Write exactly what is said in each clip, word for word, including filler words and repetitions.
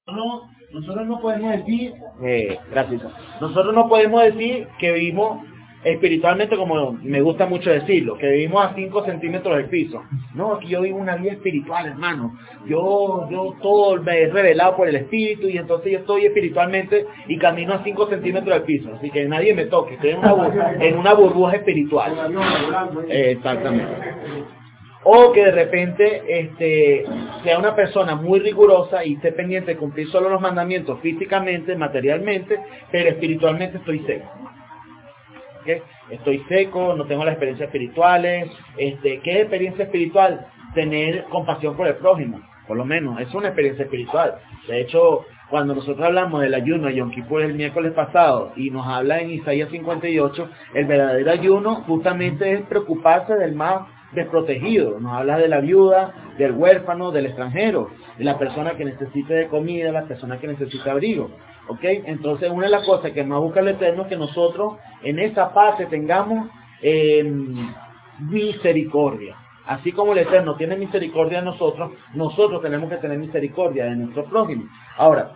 no, nosotros no podemos decir, eh, gracias, nosotros no podemos decir que vivimos espiritualmente, como me gusta mucho decirlo, que vivimos a cinco centímetros del piso. No, aquí yo vivo una vida espiritual, hermano. Yo, yo todo me he revelado por el espíritu y entonces yo estoy espiritualmente y camino a cinco centímetros del piso. Así que nadie me toque, estoy en una, bur- en una burbuja espiritual. Eh, exactamente. O que de repente este, sea una persona muy rigurosa y esté pendiente de cumplir solo los mandamientos físicamente, materialmente, pero espiritualmente estoy seco. ¿Okay? Estoy seco, no tengo las experiencias espirituales. Este, ¿qué es experiencia espiritual? Tener compasión por el prójimo, por lo menos, es una experiencia espiritual. De hecho, cuando nosotros hablamos del ayuno de Yom Kippur el miércoles pasado y nos habla en Isaías cincuenta y ocho, el verdadero ayuno justamente es preocuparse del más desprotegido. Nos habla de la viuda, del huérfano, del extranjero, de la persona que necesite de comida, la persona que necesita abrigo. ¿Ok? Entonces, una de las cosas que más busca el Eterno es que nosotros en esa parte tengamos eh, misericordia. Así como el Eterno tiene misericordia de nosotros, nosotros tenemos que tener misericordia de nuestro prójimo. Ahora,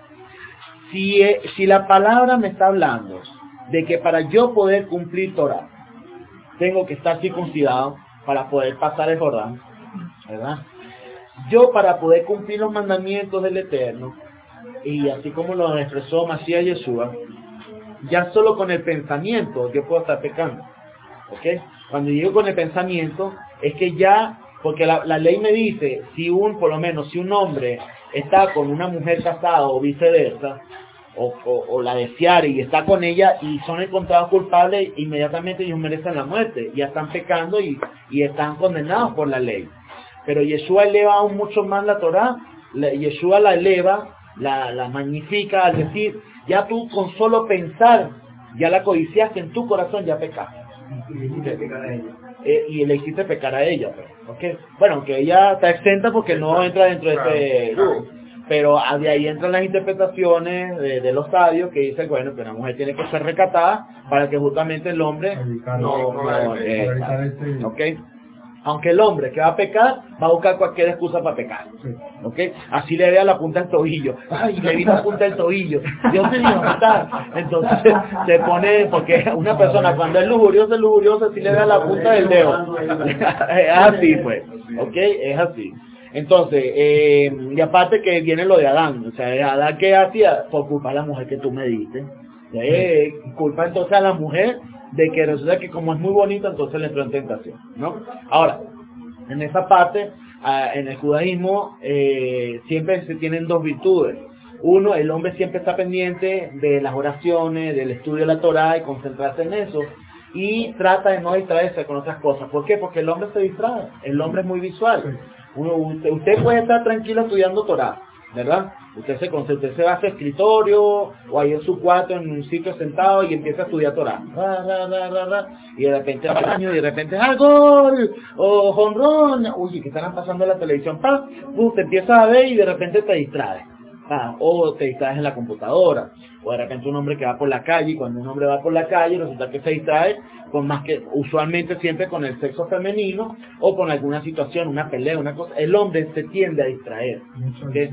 si, eh, si la palabra me está hablando de que para yo poder cumplir Torah, tengo que estar circuncidado para poder pasar el Jordán, ¿verdad? Yo para poder cumplir los mandamientos del Eterno, y así como lo expresó Mashiach Yeshua, ya solo con el pensamiento yo puedo estar pecando. ¿Ok? Cuando digo con el pensamiento, es que ya, porque la, la ley me dice, si un, por lo menos, si un hombre está con una mujer casada o viceversa, o, o, o la deseara y está con ella y son encontrados culpables, inmediatamente ellos merecen la muerte, ya están pecando y, y están condenados por la ley. Pero Yeshua eleva aún mucho más la Torah, la, Yeshua la eleva, la, la magnifica al decir, ya tú con solo pensar, ya la codiciaste en tu corazón, ya pecaste. Y le hiciste pecar a ella. Eh, y le hiciste pecar a ella. Pero, ¿okay? Bueno, aunque ella está exenta porque no entra dentro de ese grupo. Pero de ahí entran las interpretaciones de, de los sabios que dicen, bueno, que una mujer tiene que ser recatada para que justamente el hombre no... no eh, ¿ok? Aunque el hombre que va a pecar, va a buscar cualquier excusa para pecar. ¿Ok? Así le vea la punta del tobillo. Ay, le vi la punta del tobillo. Dios te dijo, matar. Entonces se pone, porque una persona cuando es lujuriosa, es lujuriosa, si le vea la punta del dedo. Es así, pues. ¿Ok? Es así. Entonces, eh, y aparte que viene lo de Adán. O sea, Adán, ¿qué hacía? Por culpa de la mujer que tú me diste. Eh, culpa entonces a la mujer de que resulta que como es muy bonita, entonces le entró en tentación, ¿no? Ahora, en esa parte, uh, en el judaísmo, eh, siempre se tienen dos virtudes. Uno, el hombre siempre está pendiente de las oraciones, del estudio de la Torah y concentrarse en eso. Y trata de no distraerse con otras cosas. ¿Por qué? Porque el hombre se distrae. El hombre es muy visual. Uno, usted, usted puede estar tranquilo estudiando Torah, ¿verdad? Usted se concentra, se va a su escritorio o ahí en su cuarto en un sitio sentado y empieza a estudiar Torah. Ra, ra, ra, ra, ra, y de repente al año, y de repente ¡ah, gol! O jonrón. Uy, ¿qué estarán pasando en la televisión? ¡Pah! Uh, te empiezas a ver y de repente te distraes. Ah, o te distraes en la computadora, o de repente un hombre que va por la calle, y cuando un hombre va por la calle resulta que se distrae con más que, usualmente siempre con el sexo femenino, o con alguna situación, una pelea, una cosa, el hombre se tiende a distraer, ¿okay?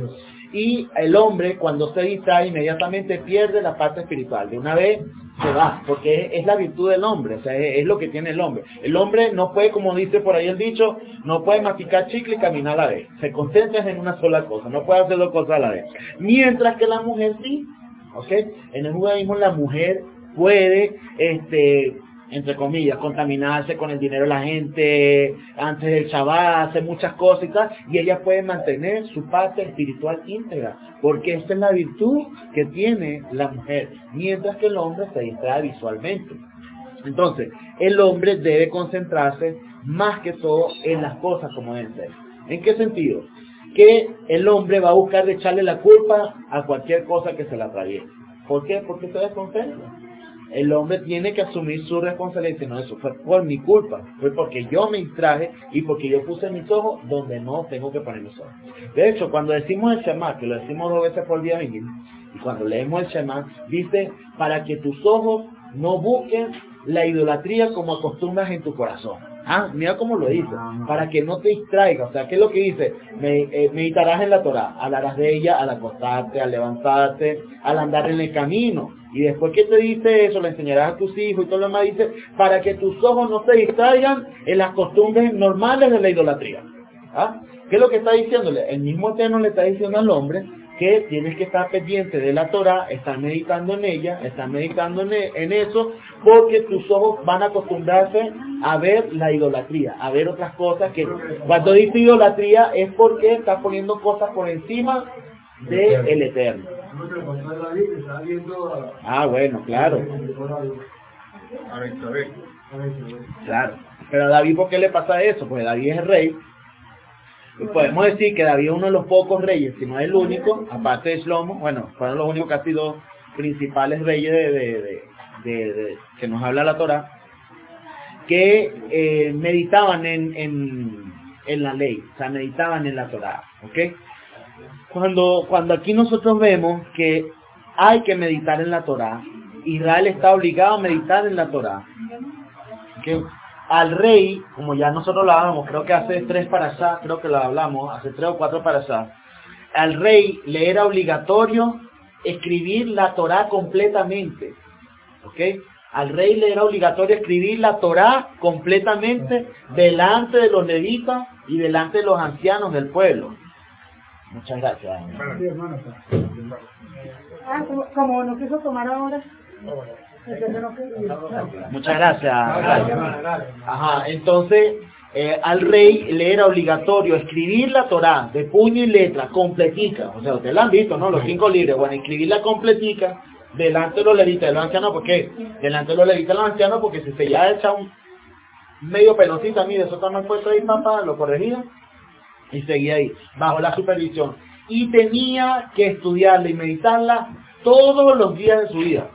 Y el hombre cuando se distrae inmediatamente pierde la parte espiritual, de una vez se va, porque es, es la virtud del hombre, o sea, es, es lo que tiene el hombre. El hombre no puede, como dice por ahí el dicho, no puede masticar chicle y caminar a la vez, se concentra en una sola cosa, no puede hacer dos cosas a la vez. Mientras que la mujer sí, ¿ok? En el judaísmo la mujer puede, este, entre comillas, contaminarse con el dinero de la gente, antes del Shabbat, hacer muchas cosas y tal, y ella puede mantener su parte espiritual íntegra, porque esta es la virtud que tiene la mujer, mientras que el hombre se distrae visualmente. Entonces, el hombre debe concentrarse más que todo en las cosas como deben ser. ¿En qué sentido? Que el hombre va a buscar de echarle la culpa a cualquier cosa que se le atraviese. ¿Por qué? Porque se desconcentra. El hombre tiene que asumir su responsabilidad. No, eso fue por mi culpa, fue porque yo me distraje y porque yo puse mis ojos donde no tengo que poner mis ojos. De hecho, cuando decimos el Shema, que lo decimos dos veces por día, y cuando leemos el Shema, dice, para que tus ojos no busquen la idolatría como acostumbras en tu corazón. Ah, mira cómo lo dice, para que no te distraiga. O sea, ¿qué es lo que dice? Me, eh, meditarás en la Torá, hablarás de ella al acostarte, al levantarte, al andar en el camino. Y después que te dice eso, le enseñarás a tus hijos y todo lo demás, dice, para que tus ojos no se distraigan en las costumbres normales de la idolatría. ¿Ah? ¿Qué es lo que está diciéndole? El mismo Eterno le está diciendo al hombre que tienes que estar pendiente de la Torah, estar meditando en ella, estar meditando en, e- en eso, porque tus ojos van a acostumbrarse a ver la idolatría, a ver otras cosas que cuando dice idolatría es porque estás poniendo cosas por encima del Eterno. Ah, bueno, claro. Claro. Pero a David, ¿por qué le pasa eso? Pues David es el rey. Y podemos decir que David es uno de los pocos reyes, si no es el único, aparte de Shlomo, bueno, fueron los únicos casi dos principales reyes de, de, de, de, de que nos habla la Torah, que eh, meditaban en, en, en la ley, o sea, meditaban en la Torah, ¿ok? Cuando, cuando aquí nosotros vemos que hay que meditar en la Torah, Israel está obligado a meditar en la Torah, ¿ok? Al rey, como ya nosotros lo hablamos, creo que hace tres para allá, creo que lo hablamos, hace tres o cuatro para allá, al rey le era obligatorio escribir la Torá completamente, ¿ok? Al rey le era obligatorio escribir la Torá completamente delante de los levitas y delante de los ancianos del pueblo. Muchas gracias. Ah, como, como no quiso tomar ahora. Muchas gracias. Ajá, entonces eh, al rey le era obligatorio escribir la Torá de puño y letra, completica. O sea, ustedes la han visto, ¿no? Los cinco libros. Bueno, escribirla completica delante de los levitas y los ancianos. ¿Por qué? Delante de los levitas y los ancianos, porque si se ya echa un medio pelotita, mire, eso está mal puesto ahí, papá, lo corregía y seguía ahí, bajo la supervisión. Y tenía que estudiarla y meditarla todos los días de su vida.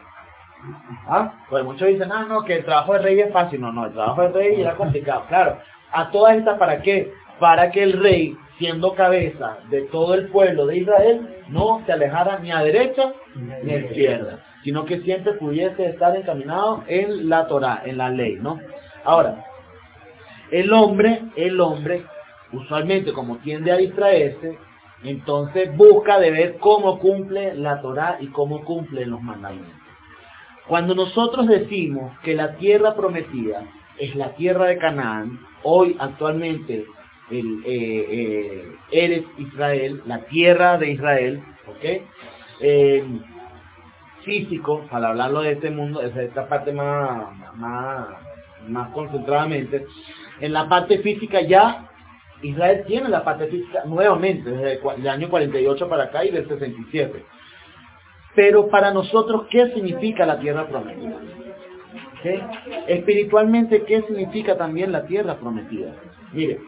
¿Ah? Pues muchos dicen, ah, no, que el trabajo de rey es fácil. No, no, el trabajo de rey era complicado. Claro, a todas estas, ¿para qué? Para que el rey, siendo cabeza de todo el pueblo de Israel, no se alejara ni a derecha ni a izquierda, sino que siempre pudiese estar encaminado en la Torá, en la ley, ¿no? Ahora, el hombre, el hombre, usualmente como tiende a distraerse, entonces busca de ver cómo cumple la Torá y cómo cumplen los mandamientos. Cuando nosotros decimos que la tierra prometida es la tierra de Canaán, hoy actualmente el eh, eh, Eres Israel, la tierra de Israel, ¿ok? Eh, físico, para hablarlo de este mundo, de esta parte más, más, más concentradamente, en la parte física ya Israel tiene la parte física nuevamente, desde el año cuarenta y ocho para acá y del sesenta y siete. Pero para nosotros, ¿qué significa la tierra prometida? ¿Sí? Espiritualmente, ¿qué significa también la tierra prometida? Mire,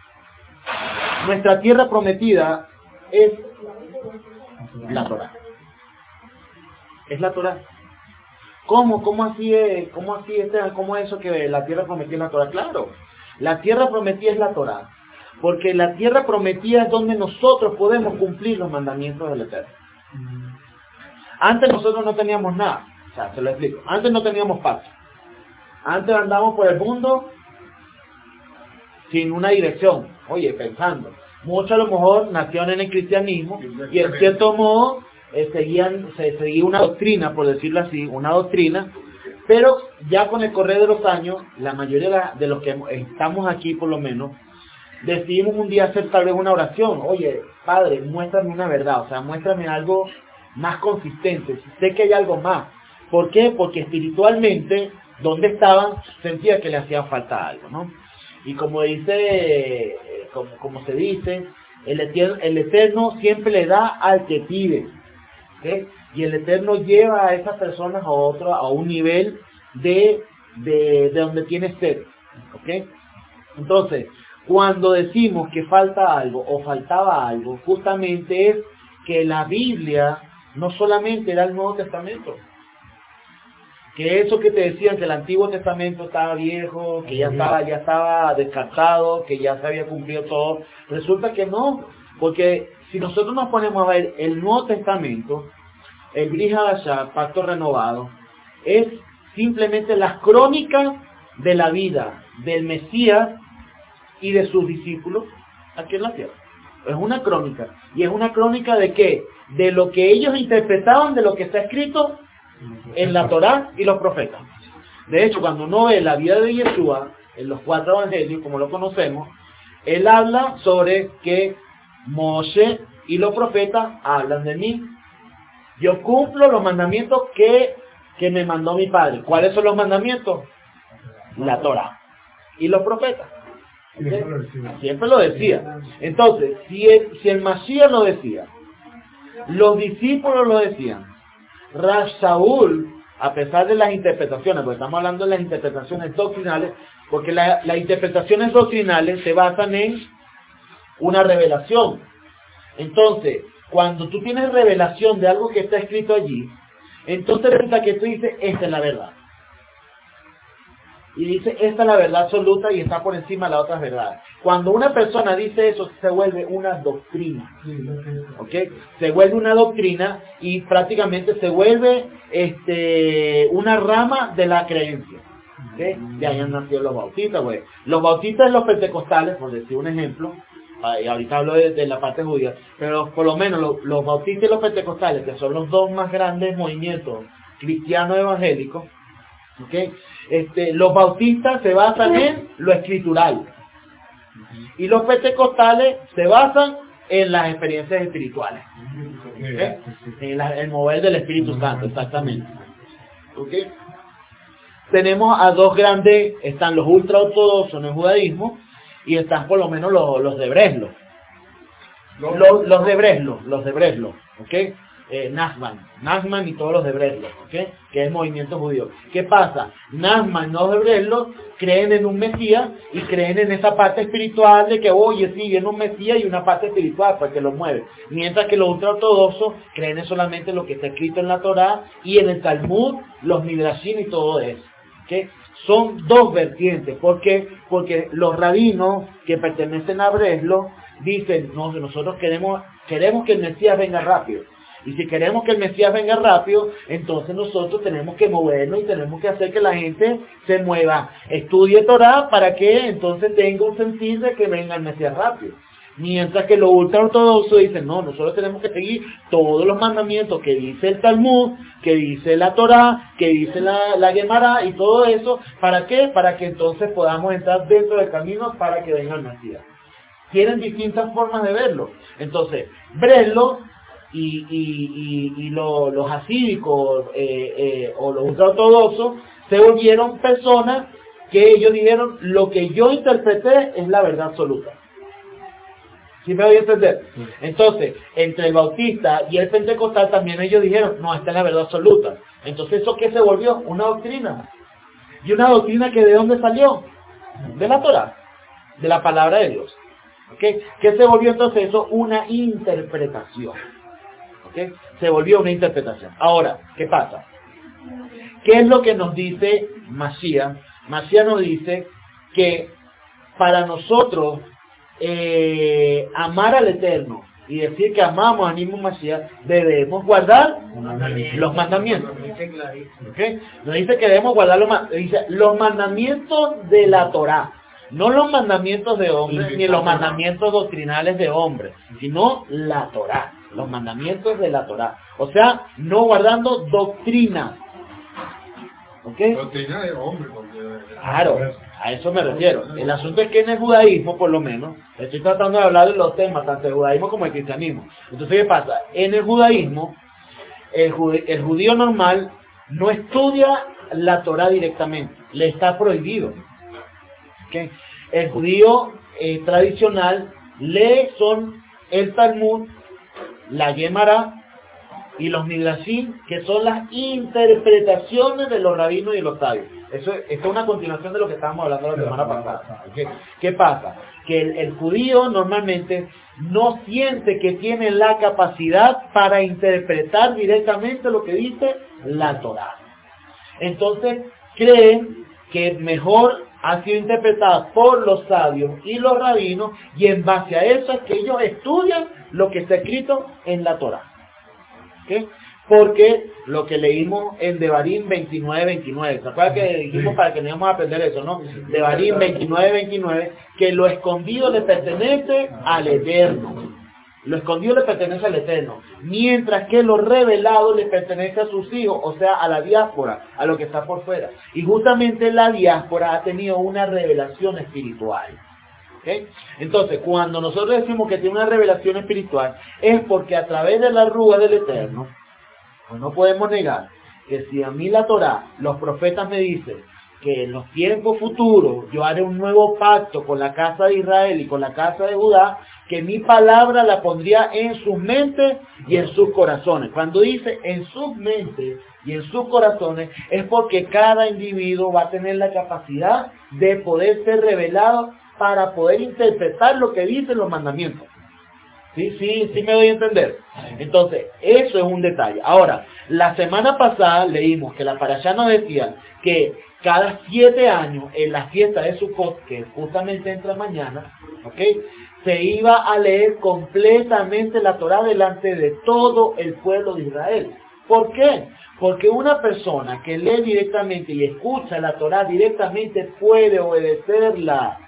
nuestra tierra prometida es la Torá. Es la Torá. ¿Cómo? ¿Cómo así es? ¿Cómo así es? ¿Cómo es eso que la tierra prometida es la Torá? Claro, la tierra prometida es la Torá. Porque la tierra prometida es donde nosotros podemos cumplir los mandamientos del Eterno. Antes nosotros no teníamos nada, o sea, se lo explico. Antes no teníamos paz. Antes andábamos por el mundo sin una dirección, oye, pensando. Muchos a lo mejor nacieron en el cristianismo y en cierto modo eh, seguían, se seguía una doctrina, por decirlo así, una doctrina, pero ya con el correr de los años, la mayoría de los que estamos aquí por lo menos, decidimos un día hacer tal vez una oración. Oye, Padre, muéstrame una verdad, o sea, muéstrame algo más consistente, sé que hay algo más. ¿Por qué? Porque espiritualmente, donde estaban, sentía que le hacía falta algo, ¿no? Y como dice, como, como se dice, el eterno, el Eterno siempre le da al que pide, ¿okay? Y el Eterno lleva a esas personas a otro, a un nivel de, de, de donde tiene sed, ¿ok? Entonces, cuando decimos que falta algo o faltaba algo, justamente es que la Biblia no solamente era el Nuevo Testamento, que eso que te decían que el Antiguo Testamento estaba viejo, que ya estaba, ya estaba descartado, que ya se había cumplido todo, resulta que no, porque si nosotros nos ponemos a ver el Nuevo Testamento, el Brit Hadashah, Pacto Renovado, es simplemente las crónicas de la vida del Mesías y de sus discípulos aquí en la tierra. Es una crónica. ¿Y es una crónica de qué? De lo que ellos interpretaban de lo que está escrito en la Torá y los profetas. De hecho, cuando uno ve la vida de Yeshua en los cuatro evangelios, como lo conocemos, él habla sobre que Moshe y los profetas hablan de mí. Yo cumplo los mandamientos que, que me mandó mi padre. ¿Cuáles son los mandamientos? La Torá y los profetas. ¿Okay? Siempre lo decía. Entonces, si el, si el Mashiach lo decía, los discípulos lo decían, Rav Shaul, a pesar de las interpretaciones, porque estamos hablando de las interpretaciones doctrinales, porque la, las interpretaciones doctrinales se basan en una revelación. Entonces, cuando tú tienes revelación de algo que está escrito allí, entonces resulta que tú dices, esta es la verdad. Y dice, esta es la verdad absoluta y está por encima de las otras verdades. Cuando una persona dice eso, se vuelve una doctrina. ¿Ok? Se vuelve una doctrina y prácticamente se vuelve este, una rama de la creencia. ¿Okay? De ahí han nacido los bautistas, güey. Los bautistas y los pentecostales, por decir un ejemplo, y ahorita hablo de, de la parte judía, pero por lo menos los, los bautistas y los pentecostales, que son los dos más grandes movimientos cristianos evangélicos, ¿okay? Este, los bautistas se basan en lo escritural y los pentecostales se basan en las experiencias espirituales, ¿okay? En la, el mover del Espíritu Santo, exactamente. ¿Okay? Tenemos a dos grandes, están los ultraortodoxos en el judaísmo y están por lo menos los, los de Breslo, los, los de Breslo, los de Breslo, ¿ok? Eh, Nachman, Nachman y todos los de Breslo, ¿ok? Que es el movimiento judío. ¿Qué pasa? Nachman y los de Breslo creen en un Mesías y creen en esa parte espiritual de que, oye, sí, viene un Mesías y una parte espiritual para que lo mueve. Mientras que los ultraortodoxos creen en solamente lo que está escrito en la Torá y en el Talmud, los Midrashim y todo eso, ¿ok? Son dos vertientes. ¿Por qué? Porque los rabinos que pertenecen a Breslo dicen, no, nosotros queremos, queremos que el Mesías venga rápido. Y si queremos que el Mesías venga rápido, entonces nosotros tenemos que movernos y tenemos que hacer que la gente se mueva. Estudie Torah para que entonces tenga un sentido de que venga el Mesías rápido. Mientras que los ultraortodoxos dicen, no, nosotros tenemos que seguir todos los mandamientos que dice el Talmud, que dice la Torá, que dice la, la Gemara y todo eso. ¿Para qué? Para que entonces podamos entrar dentro del camino para que venga el Mesías. Tienen distintas formas de verlo. Entonces, Breslo y, y, y, y lo, los hasídicos eh, eh, o los ultraortodoxos se volvieron personas que ellos dijeron, lo que yo interpreté es la verdad absoluta. ¿Sí me voy a entender? Entonces, entre el bautista y el pentecostal también ellos dijeron, no, esta es la verdad absoluta. Entonces, ¿eso qué se volvió? Una doctrina. ¿Y una doctrina que de dónde salió? De la Torá, de la palabra de Dios. ¿Okay? ¿Qué se volvió entonces eso? Una interpretación. ¿Okay? Se volvió una interpretación. Ahora, ¿qué pasa? ¿Qué es lo que nos dice Mashiach? Mashiach nos dice que para nosotros eh, amar al Eterno y decir que amamos al mismo Mashiach, debemos guardar los mandamientos. ¿Okay? Nos dice que debemos guardar los, dice, los mandamientos de la Torá. No los mandamientos de hombres, ni los mandamientos doctrinales de hombres, sino la Torá, los mandamientos de la Torá. O sea, no guardando doctrina. ¿Ok? Doctrina de hombre. Porque... Claro, a eso me refiero. El asunto es que en el judaísmo, por lo menos, estoy tratando de hablar de los temas, tanto del judaísmo como del cristianismo. Entonces, ¿qué pasa? En el judaísmo, el, judío, el judío normal no estudia la Torá directamente, le está prohibido. ¿Okay? El judío eh, tradicional lee son el Talmud, la Gemara y los Midrashim, que son las interpretaciones de los rabinos y los sabios. Eso, esto es una continuación de lo que estábamos hablando la semana pasada. ¿Okay? ¿Qué pasa? Que el, el judío normalmente no siente que tiene la capacidad para interpretar directamente lo que dice la Torá. Entonces creen que mejor ha sido interpretada por los sabios y los rabinos, y en base a eso es que ellos estudian lo que está escrito en la Torá. ¿Okay? Porque lo que leímos en Devarim veintinueve veintinueve, ¿se acuerdan que dijimos para que no íbamos a aprender eso, no? Devarim veintinueve veintinueve, que lo escondido le pertenece al Eterno. Lo escondido le pertenece al Eterno, mientras que lo revelado le pertenece a sus hijos, o sea, a la diáspora, a lo que está por fuera. Y justamente la diáspora ha tenido una revelación espiritual. ¿Okay? Entonces, cuando nosotros decimos que tiene una revelación espiritual, es porque a través de la rúa del Eterno, pues no podemos negar que si a mí la Torá, los profetas me dicen que en los tiempos futuros yo haré un nuevo pacto con la casa de Israel y con la casa de Judá, que mi palabra la pondría en sus mentes y en sus corazones. Cuando dice en sus mentes y en sus corazones, es porque cada individuo va a tener la capacidad de poder ser revelado para poder interpretar lo que dicen los mandamientos. Sí, sí, sí me doy a entender. Entonces, eso es un detalle. Ahora, la semana pasada leímos que la parashá nos decía que cada siete años, en la fiesta de Sukkot, que justamente entra mañana, ¿ok?, se iba a leer completamente la Torá delante de todo el pueblo de Israel. ¿Por qué? Porque una persona que lee directamente y escucha la Torá directamente puede obedecerla.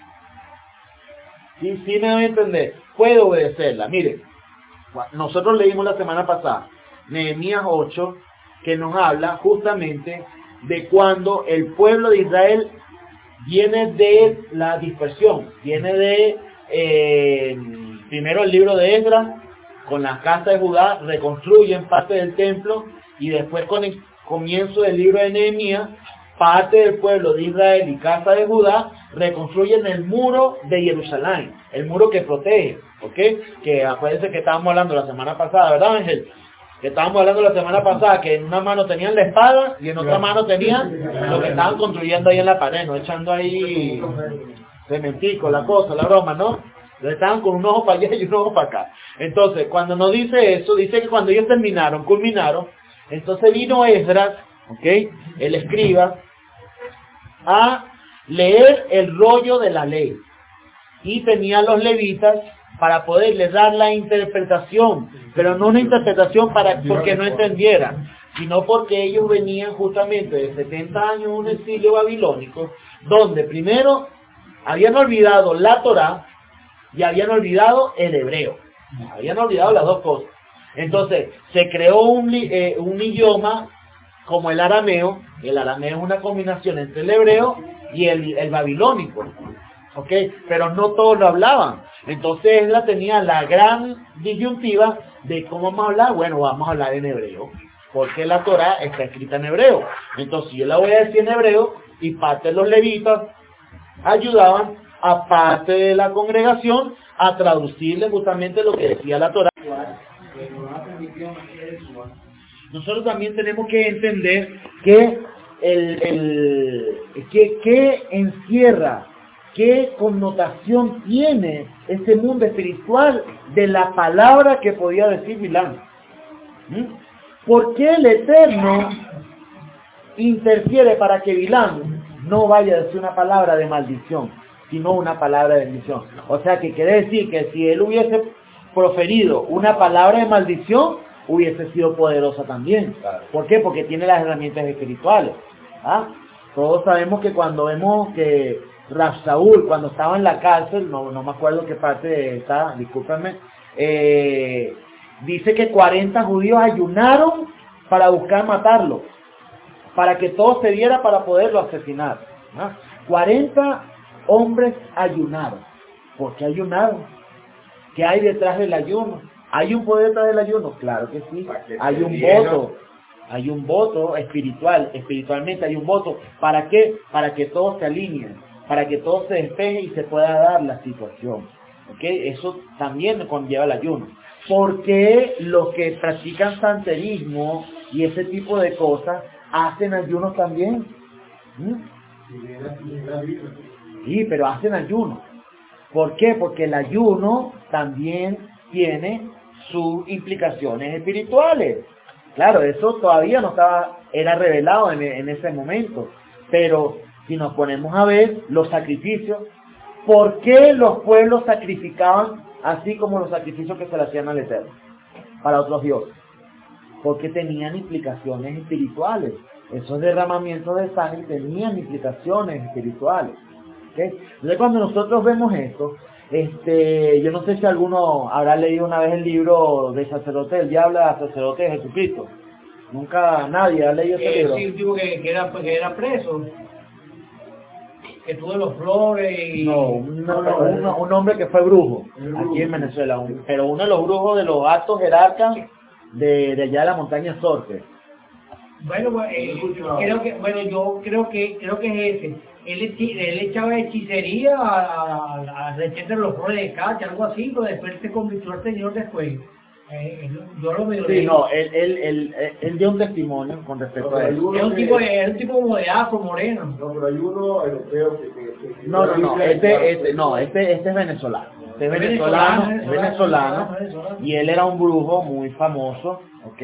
Sí, sí me doy a entender. Puede obedecerla. Miren, nosotros leímos la semana pasada Nehemías ocho, que nos habla justamente de cuando el pueblo de Israel viene de la dispersión, viene de eh, primero el libro de Esdras, con la casa de Judá, reconstruyen parte del templo, y después con el comienzo del libro de Nehemías, parte del pueblo de Israel y casa de Judá reconstruyen el muro de Jerusalén, el muro que protege, ¿ok? Que acuérdense que estábamos hablando la semana pasada, ¿verdad, Ángel? Que estábamos hablando la semana pasada, que en una mano tenían la espada y en otra mano tenían lo que estaban construyendo ahí en la pared, ¿no? Echando ahí cementico, la cosa, la broma, ¿no? Estaban con un ojo para allá y un ojo para acá. Entonces, cuando nos dice eso, dice que cuando ellos terminaron, culminaron, entonces vino Esdras, ¿ok?, el escriba, a leer el rollo de la ley. Y tenía los levitas para poderles dar la interpretación, pero no una interpretación para porque no entendieran, sino porque ellos venían justamente de setenta años en un exilio babilónico, donde primero habían olvidado la Torá y habían olvidado el hebreo. Habían olvidado las dos cosas. Entonces, se creó un, eh, un idioma como el arameo. El arameo es una combinación entre el hebreo y el, el babilónico. ¿Ok? Pero no todos lo hablaban. Entonces Esdras tenía la gran disyuntiva de cómo vamos a hablar. Bueno, vamos a hablar en hebreo, porque la Torá está escrita en hebreo. Entonces yo la voy a decir en hebreo, y parte de los levitas ayudaban a parte de la congregación a traducirle justamente lo que decía la Torá. Nosotros también tenemos que entender que el, el que, que encierra, qué connotación tiene ese mundo espiritual de la palabra que podía decir Bilam. ¿Mm? ¿Por qué el Eterno interfiere para que Bilam no vaya a decir una palabra de maldición, sino una palabra de bendición? O sea, que quiere decir que si él hubiese proferido una palabra de maldición, hubiese sido poderosa también. ¿Por qué? Porque tiene las herramientas espirituales. ¿Ah? Todos sabemos que cuando vemos que Rab Saúl, cuando estaba en la cárcel, no, no me acuerdo qué parte está, discúlpenme, eh, dice que cuarenta judíos ayunaron para buscar matarlo, para que todo se diera para poderlo asesinar. ¿Ah? cuarenta hombres ayunaron. ¿Por qué ayunaron? ¿Qué hay detrás del ayuno? ¿Hay un poder detrás del ayuno? Claro que sí. Hay un voto. Hay un voto espiritual. Espiritualmente hay un voto. ¿Para qué? Para que todos se alineen, para que todo se despeje y se pueda dar la situación. ¿Ok? Eso también conlleva el ayuno. ¿Por qué los que practican santerismo y ese tipo de cosas hacen ayunos también? ¿Mm? Sí, pero hacen ayuno. ¿Por qué? Porque el ayuno también tiene sus implicaciones espirituales. Claro, eso todavía no estaba, era revelado en, en ese momento. Pero si nos ponemos a ver los sacrificios, ¿por qué los pueblos sacrificaban así como los sacrificios que se le hacían al Eterno para otros dioses? porque tenían implicaciones espirituales. Esos derramamientos de sangre tenían implicaciones espirituales. ¿Okay? Entonces cuando nosotros vemos esto, este, yo no sé si alguno habrá leído una vez el libro de Sacerdote del Diablo, de Sacerdote de Jesucristo. Nunca nadie ha leído ese Eh, libro. sí, un tipo que, que, era, que era preso, que tuvo los flores y... No, un, un, un hombre que fue brujo aquí en Venezuela, un, pero uno de los brujos de los altos jerarcas de, de allá de la montaña Sorte. Bueno, pues, eh, creo que, bueno, yo creo que, creo que es ese. Él, hechi- él echaba hechicería a, a, a receta de los flores de cacha, algo así, pero después se convirtió al Señor después. Eh, él- yo lo veo. Sí, no, él, él, él, él, él dio un testimonio con respecto a eso. Es un tipo, de- es un tipo como de afro, moreno. No, pero hay uno europeo que... que, que No, no, no, este, este, no, este, este es venezolano. Este es venezolano, es venezolano, y él era un brujo muy famoso, ¿ok?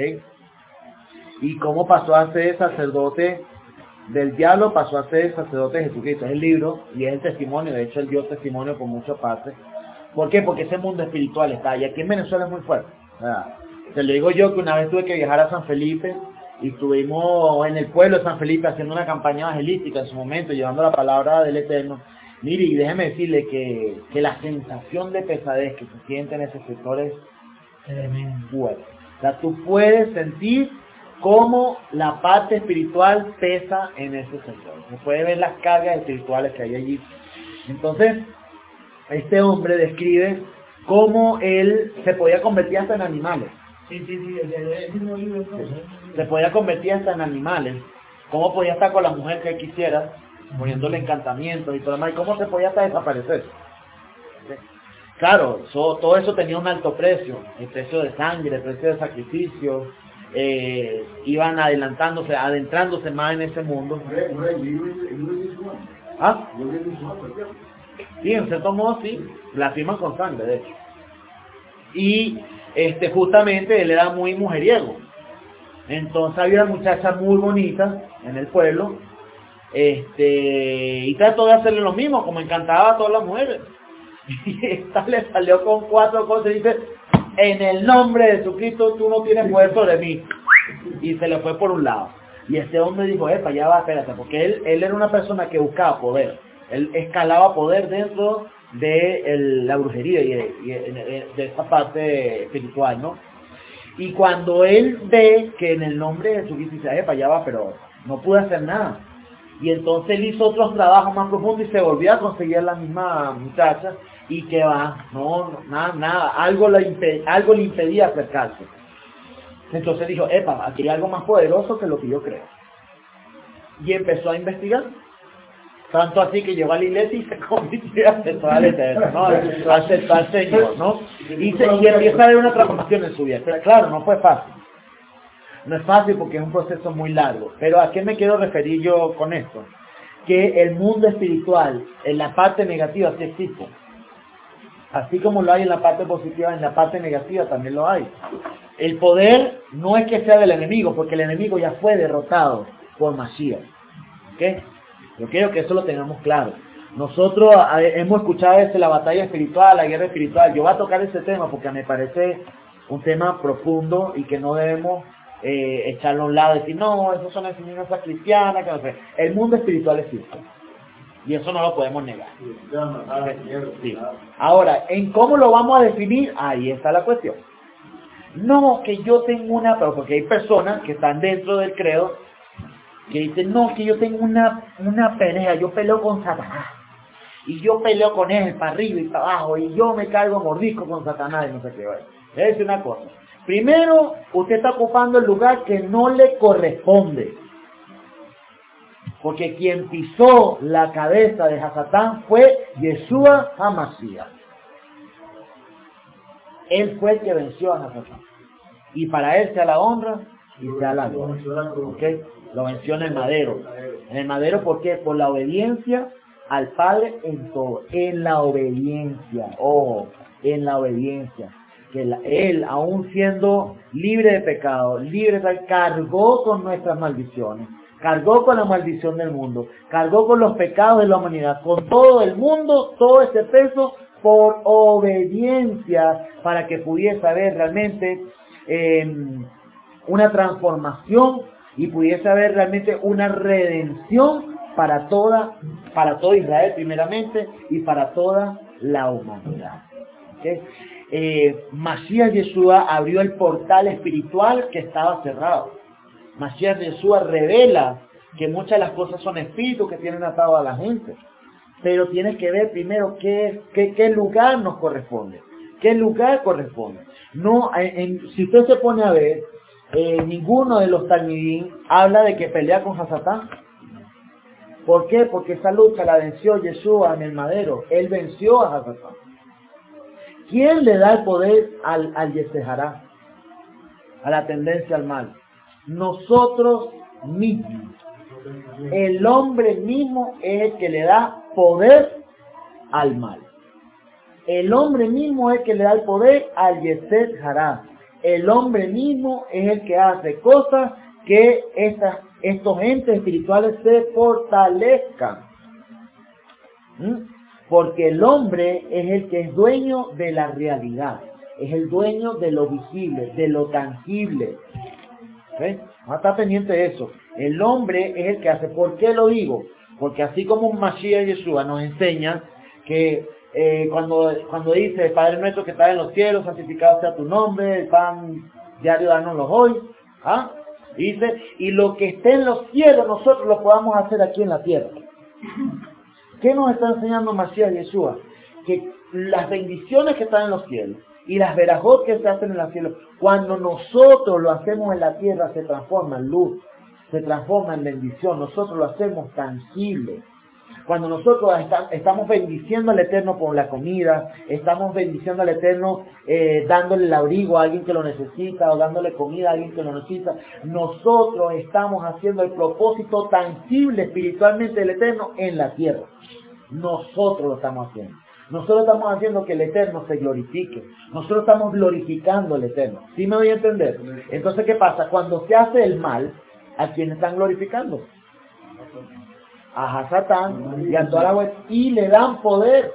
Y cómo pasó a ser sacerdote del diablo, pasó a ser sacerdote de Jesucristo. Es el libro y es el testimonio. De hecho, él dio testimonio por muchas partes. ¿Por qué? Porque ese mundo espiritual está. Y aquí en Venezuela es muy fuerte. O sea, te lo digo yo que una vez tuve que viajar a San Felipe y estuvimos en el pueblo de San Felipe haciendo una campaña evangelística en su momento, llevando la palabra del Eterno. Mire, y déjeme decirle que, que la sensación de pesadez que se siente en ese sector es fuerte. O sea, tú puedes sentir cómo la parte espiritual pesa en ese sector. Se puede ver las cargas espirituales que hay allí. Entonces, este hombre describe cómo él se podía convertir hasta en animales. Sí, sí, sí, el, el, el mismo libro entonces. Se podía convertir hasta en animales. Cómo podía estar con la mujer que él quisiera, poniéndole encantamientos y todo lo demás. Y cómo se podía hasta desaparecer. Claro, so, todo eso tenía un alto precio. El precio de sangre, el precio de sacrificio. Eh, iban adelantándose, adentrándose más en ese mundo. ¿Ah? Sí, en cierto modo sí, la firman con sangre, de hecho. Y este, justamente él era muy mujeriego. Entonces había una muchacha muy bonita en el pueblo, este, y trató de hacerle lo mismo, como encantaba a todas las mujeres. Y esta le salió con cuatro cosas y dice: en el nombre de Jesucristo tú no tienes poder sobre mí. Y se le fue por un lado. Y este hombre dijo: epa, ya va, espérate, porque él, él era una persona que buscaba poder. Él escalaba poder dentro de el, la brujería y de, y de, de esa parte espiritual, ¿no? Y cuando él ve que en el nombre de Jesucristo dice: epa, ya va, pero no pude hacer nada. Y entonces él hizo otros trabajos más profundos y se volvió a conseguir la misma muchacha. Y que va, no, no, nada, nada, algo le, imped, algo le impedía acercarse. Entonces dijo: epa, aquí hay algo más poderoso que lo que yo creo. Y empezó a investigar. Tanto así que llegó a la iglesia y se convirtió y aceptó al Eterno, ¿no? Aceptó al Señor, ¿no? Y, se, y empieza a haber una transformación en su vida. Pero claro, no fue fácil. No es fácil porque es un proceso muy largo. Pero ¿a qué me quiero referir yo con esto? Que el mundo espiritual, en la parte negativa, sí existe. Así como lo hay en la parte positiva, en la parte negativa también lo hay. El poder no es que sea del enemigo, porque el enemigo ya fue derrotado por Mashiach. ¿Ok? Yo quiero que eso lo tengamos claro. Nosotros hemos escuchado a veces la batalla espiritual, la guerra espiritual. Yo voy a tocar ese tema porque me parece un tema profundo y que no debemos eh, echarlo a un lado y decir: no, eso son enseñanzas cristianas, que no sé. El mundo espiritual existe. Y eso no lo podemos negar. Sí. Ahora, ¿en cómo lo vamos a definir? Ahí está la cuestión. No, que yo tengo una... Pero porque hay personas que están dentro del credo que dicen: no, que yo tengo una, una pelea, yo peleo con Satanás. Y yo peleo con él para arriba y para abajo. Y yo me cargo mordisco con Satanás y no sé qué. Voy a decir una cosa. Primero, usted está ocupando el lugar que no le corresponde. Porque quien pisó la cabeza de Hasatán fue Yeshua HaMashiach. Él fue el que venció a Hasatán. Y para él sea la honra y sea la gloria. ¿Okay? Lo venció en el madero. En el madero, ¿por qué? Por la obediencia al Padre en todo. En la obediencia. Oh, en la obediencia. Que la, él, aún siendo libre de pecado, libre de cargó con nuestras maldiciones. Cargó con la maldición del mundo, cargó con los pecados de la humanidad, con todo el mundo, todo ese peso por obediencia, para que pudiese haber realmente eh, una transformación y pudiese haber realmente una redención para toda, para todo Israel primeramente y para toda la humanidad. ¿Okay? Eh, Mashiach Yeshua abrió el portal espiritual que estaba cerrado. Mashiach Yeshua revela que muchas de las cosas son espíritus que tienen atado a la gente. Pero tienes que ver primero qué, qué, qué lugar nos corresponde. ¿Qué lugar corresponde? No, en, en, si usted se pone a ver, eh, ninguno de los talmidim habla de que pelea con Hasatán. ¿Por qué? Porque esa lucha la venció Yeshua en el madero. Él venció a Hasatán. ¿Quién le da el poder al, al Yesejará? A la tendencia al mal. Nosotros mismos. El hombre mismo es el que le da poder al mal. El hombre mismo es el que le da el poder al Yetzer Hará. El hombre mismo es el que hace cosas que estas, estos entes espirituales se fortalezcan. ¿Mm? Porque el hombre es el que es dueño de la realidad. Es el dueño de lo visible, de lo tangible. ¿Sí? No está pendiente de eso. El hombre es el que hace. ¿Por qué lo digo? Porque así como Mashiach Yeshua nos enseña que eh, cuando, cuando dice, Padre nuestro que estás en los cielos, santificado sea tu nombre, el pan diario danoslo hoy. ¿Ah? Dice, y lo que esté en los cielos nosotros lo podamos hacer aquí en la tierra. ¿Qué nos está enseñando Mashiach Yeshua? Que las bendiciones que están en los cielos y las verajot que se hacen en los cielos, cuando nosotros lo hacemos en la tierra, se transforma en luz, se transforma en bendición. Nosotros lo hacemos tangible. Cuando nosotros está, estamos bendiciendo al Eterno por la comida, estamos bendiciendo al Eterno eh, dándole el abrigo a alguien que lo necesita o dándole comida a alguien que lo necesita, nosotros estamos haciendo el propósito tangible espiritualmente del Eterno en la tierra. Nosotros lo estamos haciendo. Nosotros estamos haciendo que el Eterno se glorifique. Nosotros estamos glorificando al Eterno. ¿Sí me voy a entender? Entonces, ¿qué pasa? Cuando se hace el mal, ¿a quién están glorificando? A Hasatán y a toda la web, y le dan poder.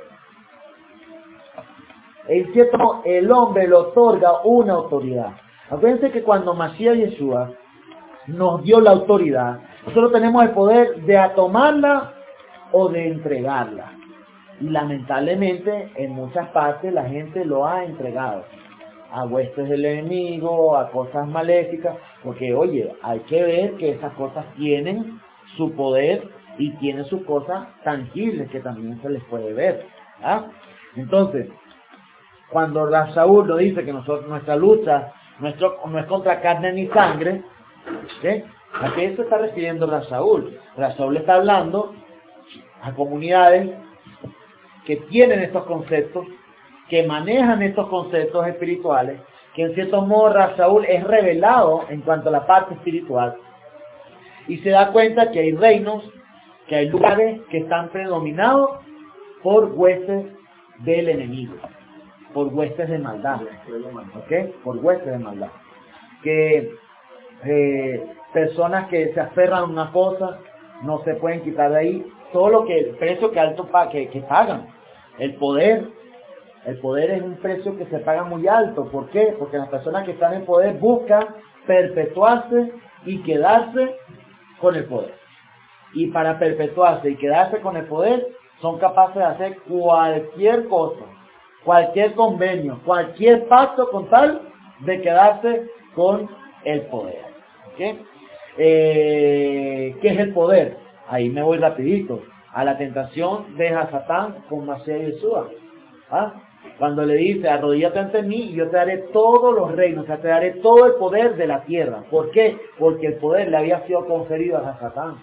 En cierto modo, el hombre le otorga una autoridad. Acuérdense que cuando Mashiach Yeshua nos dio la autoridad, nosotros tenemos el poder de tomarla o de entregarla. Y lamentablemente, en muchas partes la gente lo ha entregado a huestes del enemigo, a cosas maléficas, porque oye, hay que ver que esas cosas tienen su poder y tienen sus cosas tangibles que también se les puede ver. ¿Ah? Entonces, cuando Saúl nos dice que nosotros, nuestra lucha nuestro, no es contra carne ni sangre, ¿sí? ¿A qué se está refiriendo Saúl? Saúl está hablando a comunidades que tienen estos conceptos, que manejan estos conceptos espirituales, que en cierto modo Saúl es revelado en cuanto a la parte espiritual, y se da cuenta que hay reinos, que hay lugares que están predominados por huestes del enemigo, por huestes de maldad, ¿ok? Por huestes de maldad. Que eh, personas que se aferran a una cosa no se pueden quitar de ahí. Todo lo que el precio que alto pa, que, que pagan, el poder, el poder es un precio que se paga muy alto. ¿Por qué? Porque las personas que están en poder buscan perpetuarse y quedarse con el poder. Y para perpetuarse y quedarse con el poder, son capaces de hacer cualquier cosa, cualquier convenio, cualquier pacto con tal de quedarse con el poder. ¿Okay? Eh, ¿Qué es el poder? Ahí me voy rapidito. A la tentación deja a Satán con Mashiach Yeshua. ¿Ah? Cuando le dice, arrodíllate ante mí y yo te daré todos los reinos, o sea, te daré todo el poder de la tierra. ¿Por qué? Porque el poder le había sido conferido a Satán.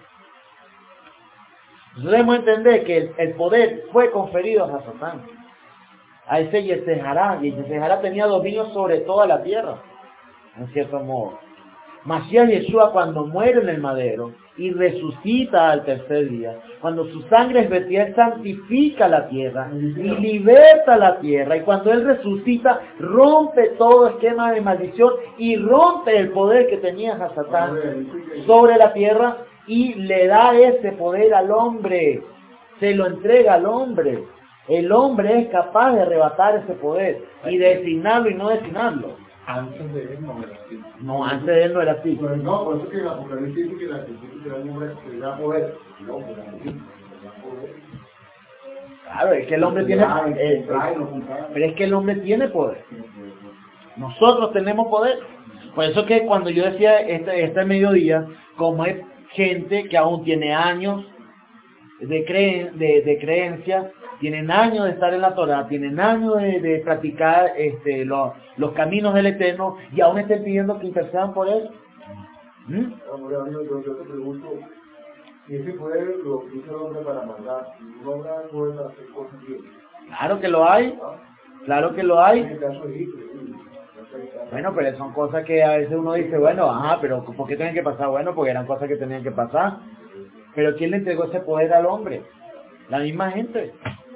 Nosotros debemos entender que el, el poder fue conferido a Satán. A ese Yesejará, y Yesejará tenía dominio sobre toda la tierra, en cierto modo. Mashiach Yeshua, cuando muere en el madero y resucita al tercer día, cuando su sangre es vertida, él santifica la tierra y liberta la tierra, y cuando él resucita rompe todo esquema de maldición y rompe el poder que tenía Satán sobre la tierra y le da ese poder al hombre, se lo entrega al hombre. El hombre es capaz de arrebatar ese poder y de designarlo y no designarlo. Antes de él no era así. No, antes de él no era así. Pero no, por eso es que el Apocalipsis dice que la serpiente será el hombre que le da poder. No, que la serpiente le da poder. Claro, es que el hombre tiene, eh, pero es que el hombre tiene poder. Nosotros tenemos poder. Por eso que cuando yo decía este, este mediodía, como hay gente que aún tiene años de, creen, de, de creencia, tienen años de estar en la Torah, tienen años de, de practicar este, los, los caminos del Eterno, y aún estén pidiendo que intercedan por él. ¿Mm? Hombre, amigo, yo, yo te pregunto, si ese poder lo utiliza el hombre para mandar, y un hombre puede hacer cosas bien. Claro que lo hay, claro que lo hay. En el caso de Hitler, sí. Bueno, pero son cosas que a veces uno dice, bueno, ajá, pero ¿por qué tienen que pasar? Bueno, porque eran cosas que tenían que pasar. Pero ¿quién le entregó ese poder al hombre? La misma gente.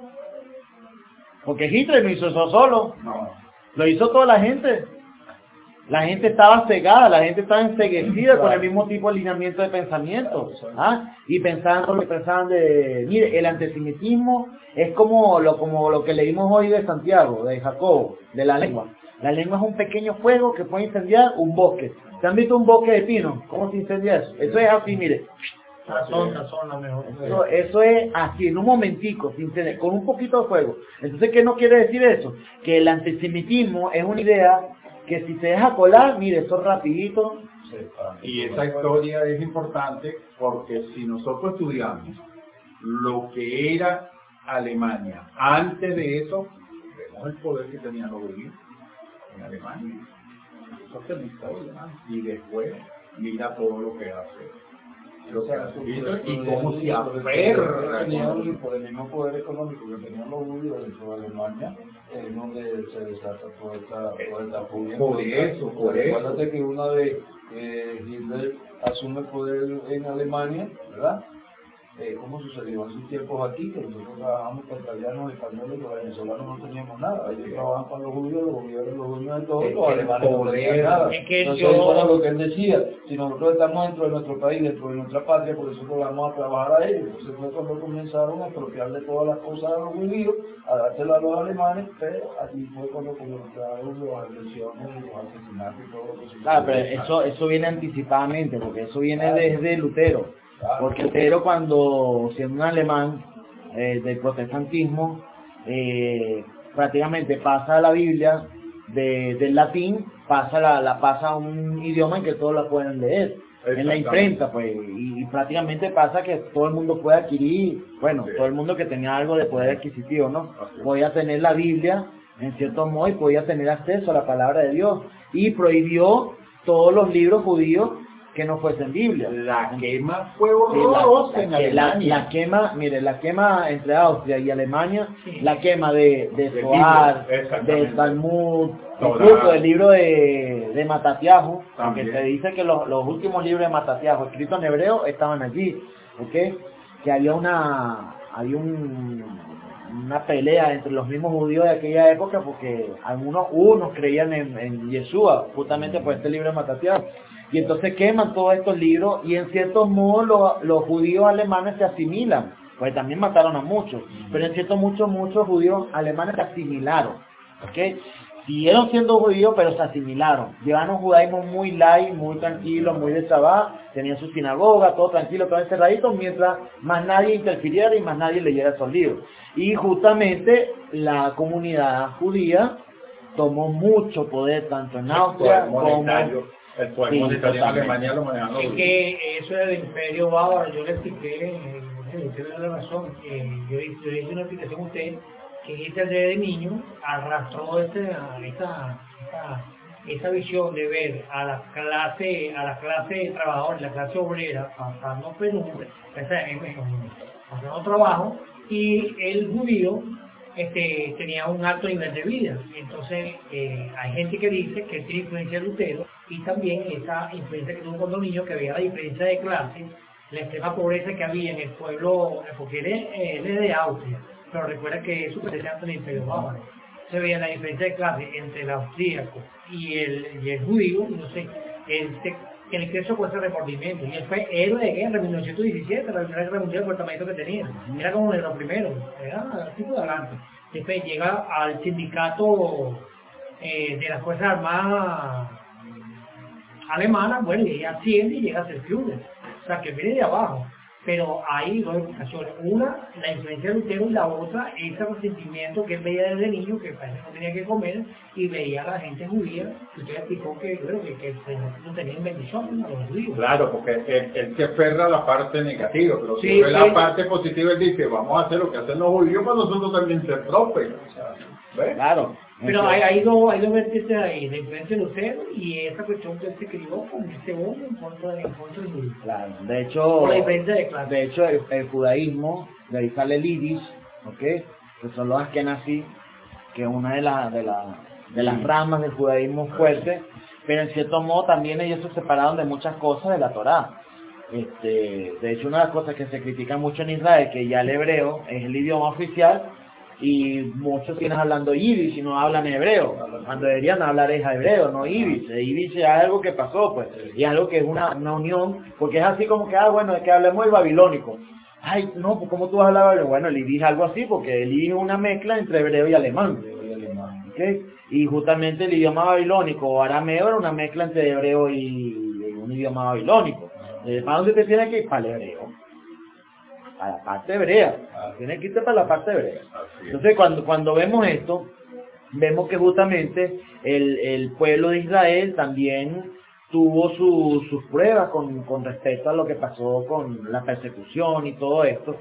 Porque Hitler no hizo eso solo. No. Lo hizo toda la gente. La gente estaba cegada, la gente estaba enceguecida con el mismo tipo de alineamiento de pensamiento. ¿Ah? Y pensando lo que pensaban de... Mire, el antisemitismo es como lo, como lo que leímos hoy de Santiago, de Jacobo, de la lengua. La lengua es un pequeño fuego que puede incendiar un bosque. ¿Se han visto un bosque de pino? ¿Cómo se incendia eso? Eso es así, mire. Sazón, sazón, la mejor. Eso, eso es así, en un momentico, sin tener, con un poquito de fuego. Entonces, ¿qué no quiere decir eso? Que el antisemitismo es una idea que si se deja colar, mire, eso rapidito. Y esa historia es importante porque si nosotros estudiamos lo que era Alemania antes de eso, vemos el poder que tenían los judíos en Alemania. Eso es la historia, ¿no? Y después mira todo lo que hace. Lo que hace Hitler y cómo se aferra. Tenían por el mismo poder económico que tenían los judíos dentro de Alemania, es donde se desata toda esta, toda esta furia. Por eso, por eso. Acuérdate que una vez eh, Hitler asume el poder en Alemania, ¿verdad? Eh, ¿Cómo sucedió en sus tiempos aquí? Que nosotros trabajamos para italianos, españoles, los venezolanos no teníamos nada. Ellos trabajaban para los judíos, los judíos, los judíos de todos, los alemanes no tenían nada. Es que Entonces, yo- eso era lo que él decía. Si nosotros estamos dentro de nuestro país, dentro de nuestra patria, por eso vamos a trabajar a ellos. Entonces fue cuando comenzaron a expropiar de todas las cosas a los judíos, a dárselo a los alemanes, pero así fue cuando comenzaron las agresiones y los asesinatos y todo lo que se Claro, pero eso, eso viene anticipadamente, porque eso viene desde Lutero. Porque Lutero, cuando siendo un alemán eh, del protestantismo, eh, prácticamente pasa la Biblia de, del latín, pasa la, la pasa a un idioma en que todos la pueden leer. En la imprenta, pues, y, y prácticamente pasa que todo el mundo puede adquirir, bueno, Sí. todo el mundo que tenía algo de poder adquisitivo, ¿no? Así es. Podía tener la Biblia, en cierto modo, y podía tener acceso a la palabra de Dios. Y prohibió todos los libros judíos que no fuesen Biblia. La quema fue Sí, horrorosa la, en la, la, Alemania. la quema, mire, la quema entre Austria y Alemania, Sí. la quema de, de Del Zohar, libro, exactamente. del Talmud, Torá. incluso del libro de, de Matatiahu, porque También. se dice que los, los últimos libros de Matatiahu, escritos en hebreo, estaban allí, ¿ok? Que había una, había un, una pelea entre los mismos judíos de aquella época, porque algunos, unos creían en, en Yeshua, justamente por este libro de Matatiahu. Y entonces queman todos estos libros y en cierto modo los, los judíos alemanes se asimilan, pues también mataron a muchos, pero en cierto muchos muchos judíos alemanes se asimilaron, ¿ok? Siguieron siendo judíos pero se asimilaron, llevaron un judaísmo muy light, muy tranquilo, muy de Shabbat, tenían su sinagoga, todo tranquilo, todo encerradito, mientras más nadie interfiriera y más nadie leyera esos libros. Y justamente la comunidad judía tomó mucho poder tanto en Austria El poder como... monetario, el poder Sí, monetario en totalmente. Alemania lo manejan los Es judíos. que eso era el imperio bávaro, yo le expliqué, eh, usted me da la razón, eh, yo, hice- yo le hice una explicación a usted, que Hitler de niño arrastró este, a esa, esa, esa visión de ver a la clase, a la clase trabajadora, la clase obrera, pasando penumbre, esa, eh, pasando trabajo, y el judío este, tenía un alto nivel de vida. Entonces, eh, hay gente que dice que tiene influencia de Lutero y también esa influencia que tuvo cuando niño, que había la diferencia de clase, la extrema pobreza que había en el pueblo, porque él es, él es de Austria, pero recuerda que eso pertenece al Imperio Bávaro. Se veía la diferencia de clase entre el austríaco y el, y el judío, y no sé, él se, él creció con ese remordimiento, y él fue héroe de guerra en mil novecientos diecisiete, la primera guerra mundial por el tamaño que tenía, era como de los primeros, era tipo de adelante. Después llega al sindicato eh, de las Fuerzas Armadas alemanas, bueno, y ella asciende y llega a ser Führer. O sea, que viene de abajo. Pero hay dos explicaciones. Una, la influencia de Lutero, y la otra, ese resentimiento que él veía desde niño, que parece que no tenía que comer, y veía a la gente judía, que usted explicó que, bueno, que, que el Señor no tenía bendición, ¿no? Los judíos. Claro, porque él, él se aferra a la parte negativa, pero Sí, si ve sí. la parte positiva, él dice, vamos a hacer lo que hacen los judíos para nosotros también ser prósperos. O sea, ¿ves? Claro. Pero hay, hay dos, hay dos vertientes ahí, la influencia de Lutero y esa cuestión que él se crió con este hombre en contra de en contra del judío. Claro, de hecho, Por la diferencia de clase. de hecho el, el judaísmo, de ahí sale el Yiddish, ¿ok? Que son los Ashkenazí, que es una de, la, de, la, de las ramas del judaísmo fuerte, pero en cierto modo también ellos se separaron de muchas cosas de la Torá. Este, de hecho, una de las cosas que se critica mucho en Israel, que ya el hebreo es el idioma oficial, y muchos siguen hablando yiddish y no hablan hebreo, cuando deberían hablar es hebreo, no yiddish. El yiddish es algo que pasó, pues, y algo que es una, una unión, porque es así como que, ah, bueno, es que hablemos el babilónico. Ay, no, pues, ¿cómo tú vas a hablar babilónico? Bueno, el yiddish es algo así, porque el yiddish es una mezcla entre hebreo y alemán. ¿Okay? Y justamente el idioma babilónico o arameo era una mezcla entre hebreo y un idioma babilónico. ¿Para dónde te tienes que ir? Para el hebreo. A la parte hebrea, tienes que irte para la parte hebrea. Entonces cuando, cuando vemos esto, vemos que justamente el, el pueblo de Israel también tuvo su, sus pruebas con, con respecto a lo que pasó con la persecución y todo esto,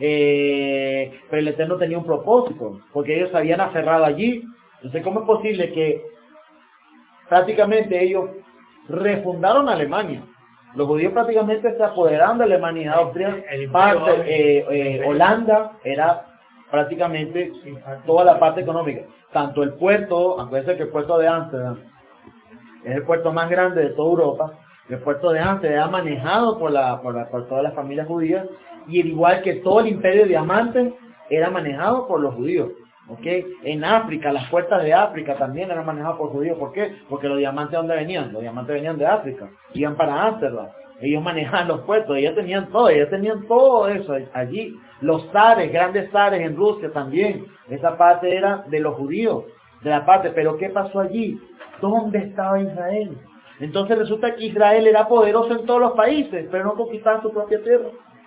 eh, pero el Eterno tenía un propósito, porque ellos se habían aferrado allí. Entonces, ¿cómo es posible que prácticamente ellos refundaron Alemania? Los judíos prácticamente se apoderaron de Alemania, Austria, parte, eh, eh, Holanda era prácticamente toda la parte económica. Tanto el puerto, acuérdense que el puerto de Ámsterdam es el puerto más grande de toda Europa. El puerto de Ámsterdam era manejado por, la, por, la, por todas las familias judías, y al igual que todo el imperio de diamantes era manejado por los judíos. ¿Okay? En África, las puertas de África también eran manejadas por judíos. ¿Por qué? Porque los diamantes, ¿de dónde venían? Los diamantes venían de África, iban para Ámsterdam, ellos manejaban los puertos, ellos tenían todo, ellos tenían todo eso allí. Los zares, grandes zares en Rusia también, esa parte era de los judíos, de la parte. Pero ¿qué pasó allí? ¿Dónde estaba Israel? Entonces resulta que Israel era poderoso en todos los países, pero no conquistaba su propia tierra.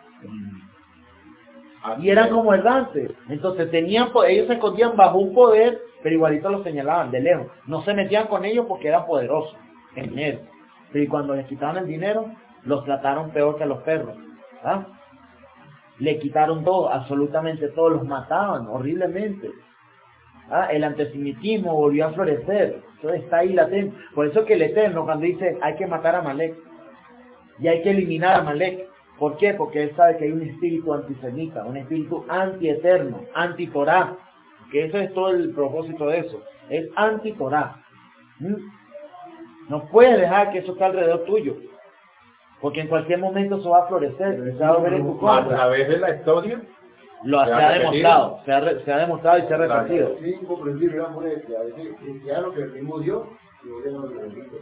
Y eran como errantes. Entonces tenían, ellos se escondían bajo un poder, pero igualito los señalaban de lejos. No se metían con ellos porque eran poderosos en dinero. Pero cuando les quitaban el dinero, los trataron peor que a los perros. ¿Ah? Le quitaron todo, absolutamente todo, los mataban horriblemente. ¿Ah? El antisemitismo volvió a florecer. Eso está ahí latente. Por eso que el Eterno, cuando dice hay que matar a Amalek y hay que eliminar a Amalek, ¿por qué? Porque él sabe que hay un espíritu antisemita, un espíritu antieterno, anti-Torah, que eso es todo el propósito de eso, es anti-Torah. ¿Mm? No puedes dejar que eso esté alrededor tuyo, porque en cualquier momento eso va a florecer, se va a ver en tu A contra. través de la historia, Lo se, se ha, ha demostrado, se ha, re- se ha demostrado y se ha repetido. Sí, incomprensible la molestia. Es decir, ya lo que el mismo Dios, yo ya no lo repito.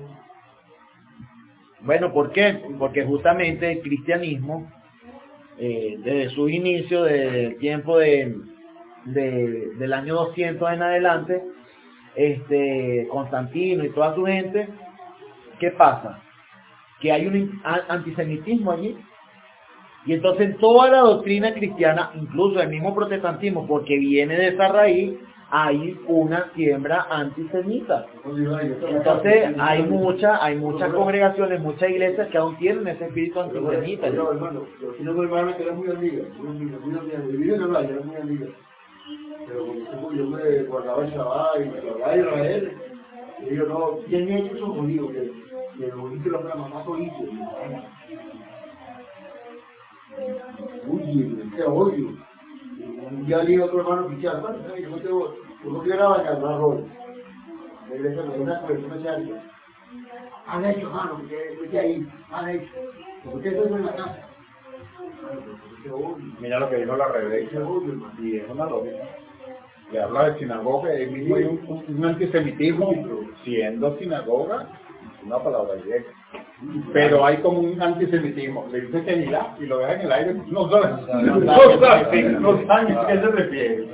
Bueno, ¿por qué? Porque justamente el cristianismo, eh, desde su inicio, desde el tiempo de, de, del año doscientos en adelante, este Constantino y toda su gente, ¿qué pasa? Que hay un antisemitismo allí. Y entonces en toda la doctrina cristiana, incluso el mismo protestantismo, porque viene de esa raíz, hay una siembra antisemita. Entonces hay muchas, hay muchas congregaciones, muchas iglesias que aún tienen ese espíritu antisemita. No, hermano, yo tengo hermana que era muy amiga, muy amiga, muy amiga, vivía en el valle, era muy amiga. Pero como yo me guardaba el Shabbat y me guardaba Israel, y digo, no, ¿quién ha hecho esos judíos? Que, que los judíos los la mamá solito. Uy, qué odio. Un día le dije a otro hermano oficial, bueno, yo no quiero, yo no quiero bañar, no arroyo. La iglesia me dio una cobertura especial. Han hecho, hermano, porque estoy ahí, han hecho. Porque estoy en la casa. mira lo que dijo la Rebeca, y es una lógica. Le habla de sinagoga, él mismo hay un, un, un antisemitismo, siendo sinagoga, una palabra griega. Pero hay como un antisemitismo. Le dice que Gilá y lo dejan en el aire. No saben, no saben, no saben a qué se refiere.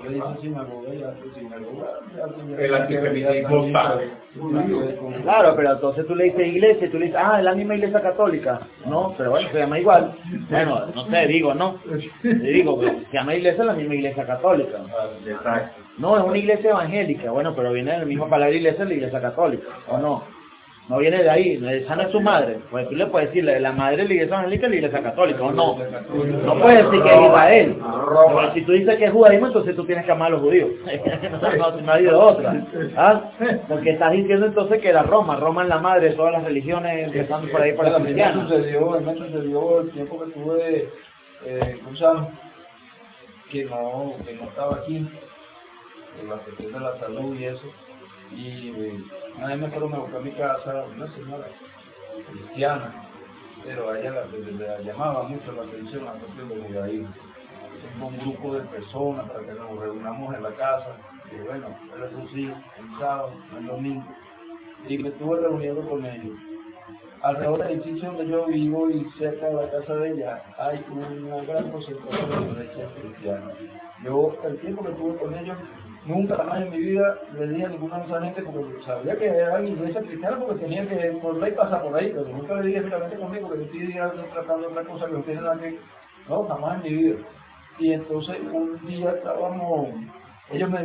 El antisemitismo sabe. Claro, pero entonces tú le dices iglesia y tú le dices, ah, es la misma iglesia católica. No, pero bueno, se llama igual. Bueno, no sé, digo, no. Le digo, pues, se llama iglesia la misma iglesia católica. Exacto. No, es una iglesia evangélica. Bueno, pero viene de la misma palabra iglesia, la iglesia católica. ¿O no? No viene de ahí, esa no es su madre. Pues tú le puedes decir, la madre de la iglesia evangélica es la iglesia católica, ¿o no? No puedes decir que es Israel. Pero si tú dices que es judaísmo, entonces tú tienes que amar a los judíos. no, no, no hay de otra. ¿Ah? Porque estás diciendo entonces que era Roma. Roma es la madre de todas las religiones empezando por ahí para la la me cristiana. sucedió, me sucedió el tiempo que tuve, eh, ¿cómo se llama? Que no, que no estaba aquí, por la cuestión de la salud y eso. Y eh, una vez me fueron a buscar a mi casa una señora cristiana, pero a ella la, le, le llamaba mucho la atención la cuestión del judaísmo. Tengo un grupo de personas para que nos reunamos en la casa, y bueno, era así, el sábado, el domingo, y me estuve reuniendo con ellos. Alrededor del edificio donde yo vivo y cerca de la casa de ella hay una gran concentración de iglesias cristianas. Yo, el tiempo que estuve con ellos, nunca jamás en mi vida le dije a ninguna de esa gente, porque sabía que eran iglesias cristianas, porque tenía que por ley pasar por ahí, pero nunca le dije, mira, vete conmigo, porque yo estoy tratando de otra cosa que no tiene nada que... No, jamás en mi vida. Y entonces un día estábamos, ellos me